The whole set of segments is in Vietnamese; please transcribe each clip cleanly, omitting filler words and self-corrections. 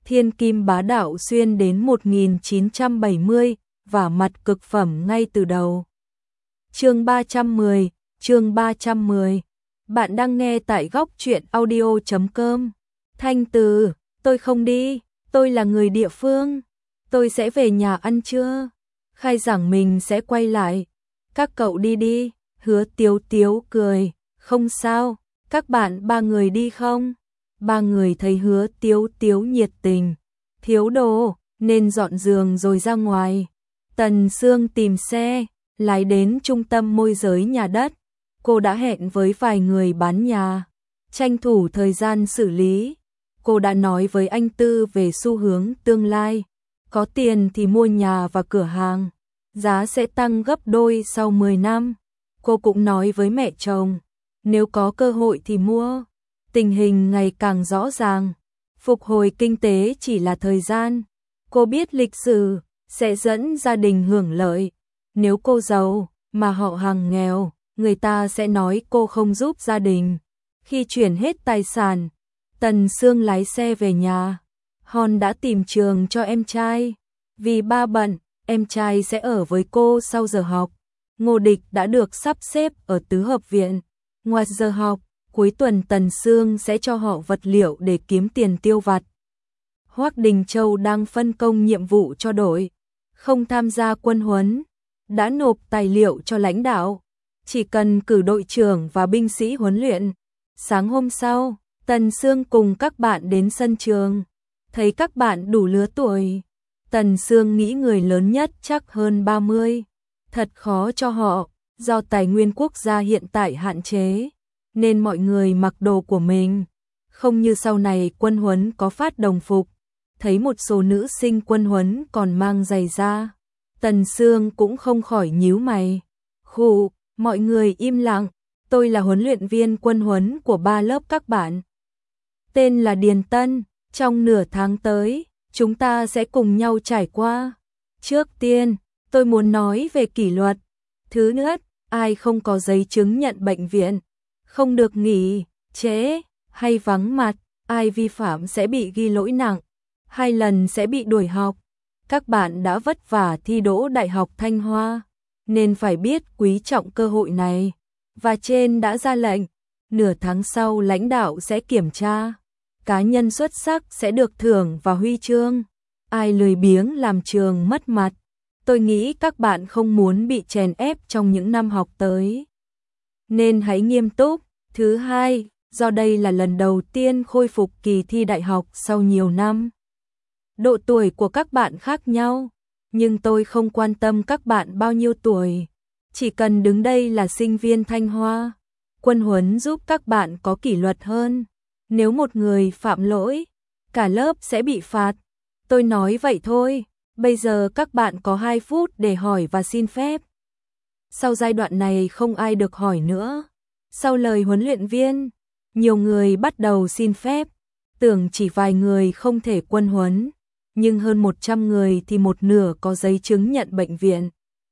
thiên kim bá đạo xuyên đến 1970, và mặt cực phẩm ngay từ đầu. Chương 310. Bạn đang nghe tại góc truyện audio.com. Thanh Từ, tôi không đi, tôi là người địa phương, tôi sẽ về nhà ăn trưa, khai giảng mình sẽ quay lại, các cậu đi đi. Hứa Tiếu Tiếu cười, không sao, các bạn 3 người đi không? 3 người thấy Hứa Tiếu Tiếu nhiệt tình, thiếu đồ, nên dọn giường rồi ra ngoài. Tần Sương tìm xe, lái đến trung tâm môi giới nhà đất. Cô đã hẹn với vài người bán nhà, tranh thủ thời gian xử lý. Cô đã nói với anh Tư về xu hướng tương lai, có tiền thì mua nhà và cửa hàng, giá sẽ tăng gấp đôi sau 10 năm. Cô cũng nói với mẹ chồng, nếu có cơ hội thì mua. Tình hình ngày càng rõ ràng, phục hồi kinh tế chỉ là thời gian. Cô biết lịch sử sẽ dẫn gia đình hưởng lợi. Nếu cô giàu mà họ hàng nghèo, người ta sẽ nói cô không giúp gia đình. Khi chuyển hết tài sản, Tần Sương lái xe về nhà. Hòn đã tìm trường cho em trai. Vì ba bận, em trai sẽ ở với cô sau giờ học. Ngô Địch đã được sắp xếp ở tứ hợp viện. Ngoài giờ học, cuối tuần Tần Sương sẽ cho họ vật liệu để kiếm tiền tiêu vặt. Hoắc Đình Châu đang phân công nhiệm vụ cho đội, không tham gia quân huấn, đã nộp tài liệu cho lãnh đạo, chỉ cần cử đội trưởng và binh sĩ huấn luyện. Sáng hôm sau, Tần Sương cùng các bạn đến sân trường, thấy các bạn đủ lứa tuổi. Tần Sương nghĩ người lớn nhất chắc hơn 30, thật khó cho họ, do tài nguyên quốc gia hiện tại hạn chế, nên mọi người mặc đồ của mình, không như sau này quân huấn có phát đồng phục. Thấy một số nữ sinh quân huấn còn mang giày da, Tần Sương cũng không khỏi nhíu mày. Khụ, mọi người im lặng, tôi là huấn luyện viên quân huấn của 3 lớp các bạn. Tên là Điền Tân, trong nửa tháng tới, chúng ta sẽ cùng nhau trải qua. Trước tiên, tôi muốn nói về kỷ luật. Thứ nhất, ai không có giấy chứng nhận bệnh viện, không được nghỉ, trễ, hay vắng mặt, ai vi phạm sẽ bị ghi lỗi nặng, 2 lần sẽ bị đuổi học. Các bạn đã vất vả thi đỗ Đại học Thanh Hoa, nên phải biết quý trọng cơ hội này. Và trên đã ra lệnh, nửa tháng sau lãnh đạo sẽ kiểm tra. Cá nhân xuất sắc sẽ được thưởng và huy chương. Ai lười biếng làm trường mất mặt. Tôi nghĩ các bạn không muốn bị chèn ép trong những năm học tới, nên hãy nghiêm túc. Thứ hai, do đây là lần đầu tiên khôi phục kỳ thi đại học sau nhiều năm. Độ tuổi của các bạn khác nhau, nhưng tôi không quan tâm các bạn bao nhiêu tuổi. Chỉ cần đứng đây là sinh viên Thanh Hoa. Quân huấn giúp các bạn có kỷ luật hơn. Nếu một người phạm lỗi, cả lớp sẽ bị phạt. Tôi nói vậy thôi. Bây giờ các bạn có 2 phút để hỏi và xin phép. Sau giai đoạn này không ai được hỏi nữa. Sau lời huấn luyện viên, nhiều người bắt đầu xin phép. Tưởng chỉ vài người không thể quân huấn, nhưng hơn 100 người thì một nửa có giấy chứng nhận bệnh viện.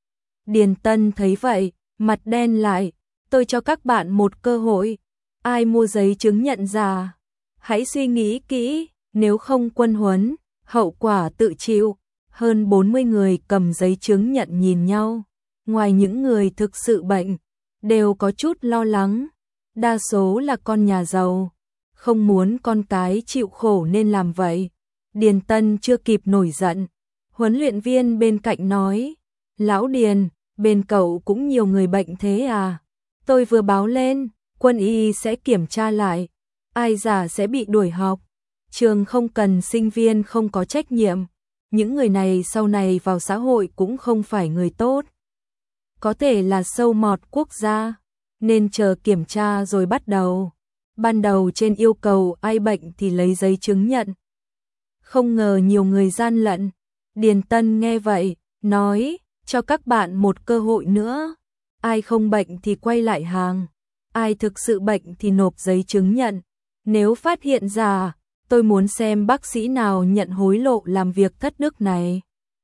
Điền Tân thấy vậy, mặt đen lại. Tôi cho các bạn một cơ hội. Ai mua giấy chứng nhận già, hãy suy nghĩ kỹ, nếu không quân huấn, hậu quả tự chịu. Hơn 40 người cầm giấy chứng nhận nhìn nhau. Ngoài những người thực sự bệnh, đều có chút lo lắng. Đa số là con nhà giàu, không muốn con cái chịu khổ nên làm vậy. Điền Tân chưa kịp nổi giận, huấn luyện viên bên cạnh nói, Lão Điền, bên cậu cũng nhiều người bệnh thế à? Tôi vừa báo lên, quân y sẽ kiểm tra lại, ai giả sẽ bị đuổi học. Trường không cần sinh viên không có trách nhiệm, những người này sau này vào xã hội cũng không phải người tốt. Có thể là sâu mọt quốc gia, nên chờ kiểm tra rồi bắt đầu. Ban đầu trên yêu cầu ai bệnh thì lấy giấy chứng nhận. Không ngờ nhiều người gian lận. Điền Tân nghe vậy, nói, cho các bạn một cơ hội nữa. Ai không bệnh thì quay lại hàng. Ai thực sự bệnh thì nộp giấy chứng nhận. Nếu phát hiện ra, tôi muốn xem bác sĩ nào nhận hối lộ làm việc thất đức này.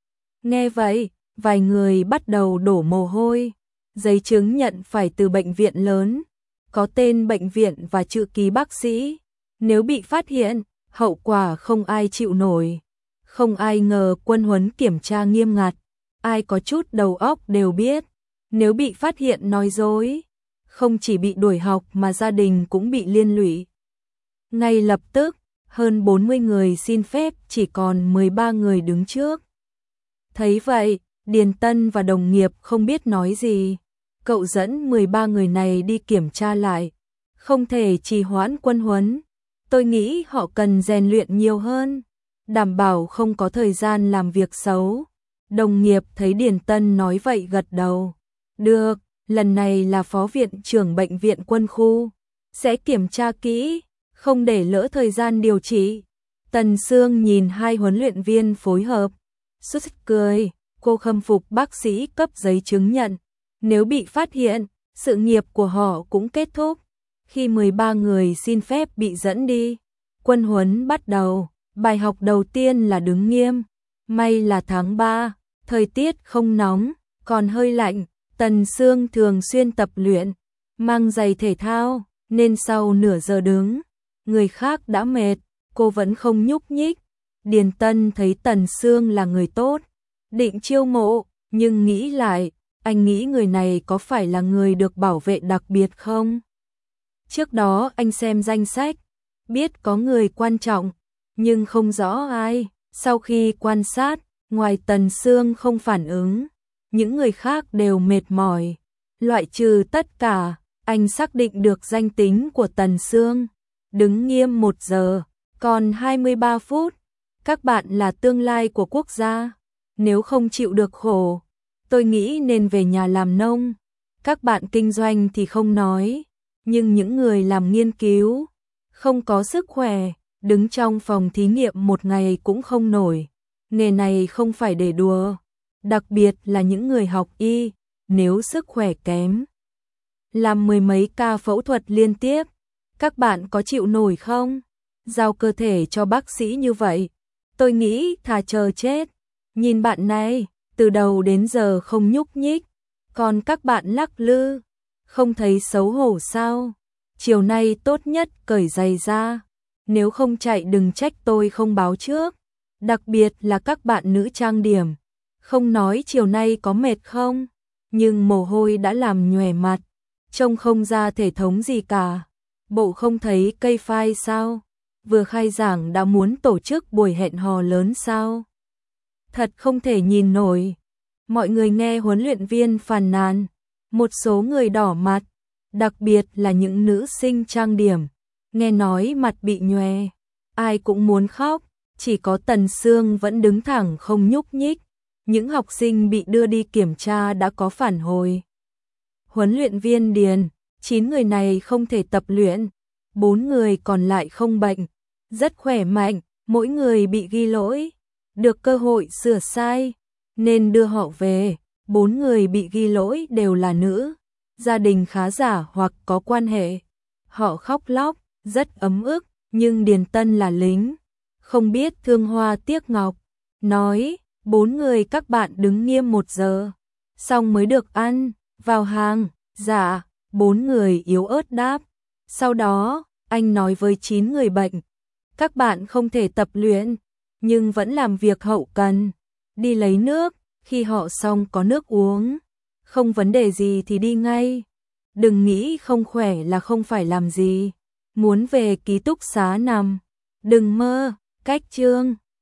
Nghe vậy, vài người bắt đầu đổ mồ hôi. Giấy chứng nhận phải từ bệnh viện lớn, có tên bệnh viện và chữ ký bác sĩ. Nếu bị phát hiện, hậu quả không ai chịu nổi. Không ai ngờ quân huấn kiểm tra nghiêm ngặt, ai có chút đầu óc đều biết, nếu bị phát hiện nói dối, không chỉ bị đuổi học mà gia đình cũng bị liên lụy. Ngay lập tức, hơn 40 người xin phép chỉ còn 13 người đứng trước. Thấy vậy, Điền Tân và đồng nghiệp không biết nói gì. Cậu dẫn 13 người này đi kiểm tra lại, không thể trì hoãn quân huấn. Tôi nghĩ họ cần rèn luyện nhiều hơn, đảm bảo không có thời gian làm việc xấu. Đồng nghiệp thấy Điền Tân nói vậy gật đầu. Được, lần này là phó viện trưởng bệnh viện quân khu, sẽ kiểm tra kỹ, không để lỡ thời gian điều trị. Tần Sương nhìn hai huấn luyện viên phối hợp, sứt cười, cô khâm phục bác sĩ cấp giấy chứng nhận. Nếu bị phát hiện, sự nghiệp của họ cũng kết thúc. Khi 13 người xin phép bị dẫn đi, quân huấn bắt đầu. Bài học đầu tiên là đứng nghiêm. May là tháng 3, thời tiết không nóng, còn hơi lạnh. Tần Sương thường xuyên tập luyện, mang giày thể thao, nên sau nửa giờ đứng, người khác đã mệt, cô vẫn không nhúc nhích. Điền Tân thấy Tần Sương là người tốt, định chiêu mộ, nhưng nghĩ lại, anh nghĩ người này có phải là người được bảo vệ đặc biệt không? Trước đó anh xem danh sách, biết có người quan trọng, nhưng không rõ ai. Sau khi quan sát, ngoài Tần Sương không phản ứng, những người khác đều mệt mỏi. Loại trừ tất cả, anh xác định được danh tính của Tần Sương. Đứng nghiêm 1 giờ, còn 23 phút. Các bạn là tương lai của quốc gia. Nếu không chịu được khổ, tôi nghĩ nên về nhà làm nông. Các bạn kinh doanh thì không nói, nhưng những người làm nghiên cứu, không có sức khỏe, đứng trong phòng thí nghiệm một ngày cũng không nổi. Nghề này không phải để đùa, đặc biệt là những người học y, nếu sức khỏe kém, làm 10 mấy ca phẫu thuật liên tiếp, các bạn có chịu nổi không? Giao cơ thể cho bác sĩ như vậy, tôi nghĩ thà chờ chết. Nhìn bạn này, từ đầu đến giờ không nhúc nhích, còn các bạn lắc lư, không thấy xấu hổ sao? Chiều nay tốt nhất cởi giày ra, nếu không chạy đừng trách tôi không báo trước. Đặc biệt là các bạn nữ trang điểm, không nói chiều nay có mệt không, nhưng mồ hôi đã làm nhòe mặt, trông không ra thể thống gì cả. Bộ không thấy cây phai sao? Vừa khai giảng đã muốn tổ chức buổi hẹn hò lớn sao? Thật không thể nhìn nổi. Mọi người nghe huấn luyện viên phàn nàn, một số người đỏ mặt, đặc biệt là những nữ sinh trang điểm, nghe nói mặt bị nhòe, ai cũng muốn khóc, chỉ có Tần Sương vẫn đứng thẳng không nhúc nhích. Những học sinh bị đưa đi kiểm tra đã có phản hồi. Huấn luyện viên Điền, 9 người này không thể tập luyện, 4 người còn lại không bệnh, rất khỏe mạnh, mỗi người bị ghi lỗi, được cơ hội sửa sai, nên đưa họ về. 4 người bị ghi lỗi đều là nữ, gia đình khá giả hoặc có quan hệ. Họ khóc lóc, rất ấm ức, nhưng Điền Tân là lính, không biết thương hoa tiếc ngọc, nói, 4 người các bạn đứng nghiêm 1 giờ, xong mới được ăn, vào hàng. Dạ, 4 người yếu ớt đáp. Sau đó, anh nói với 9 người bệnh, các bạn không thể tập luyện, nhưng vẫn làm việc hậu cần, đi lấy nước, khi họ xong có nước uống, không vấn đề gì thì đi ngay. Đừng nghĩ không khỏe là không phải làm gì, muốn về ký túc xá nằm, đừng mơ. Cách chương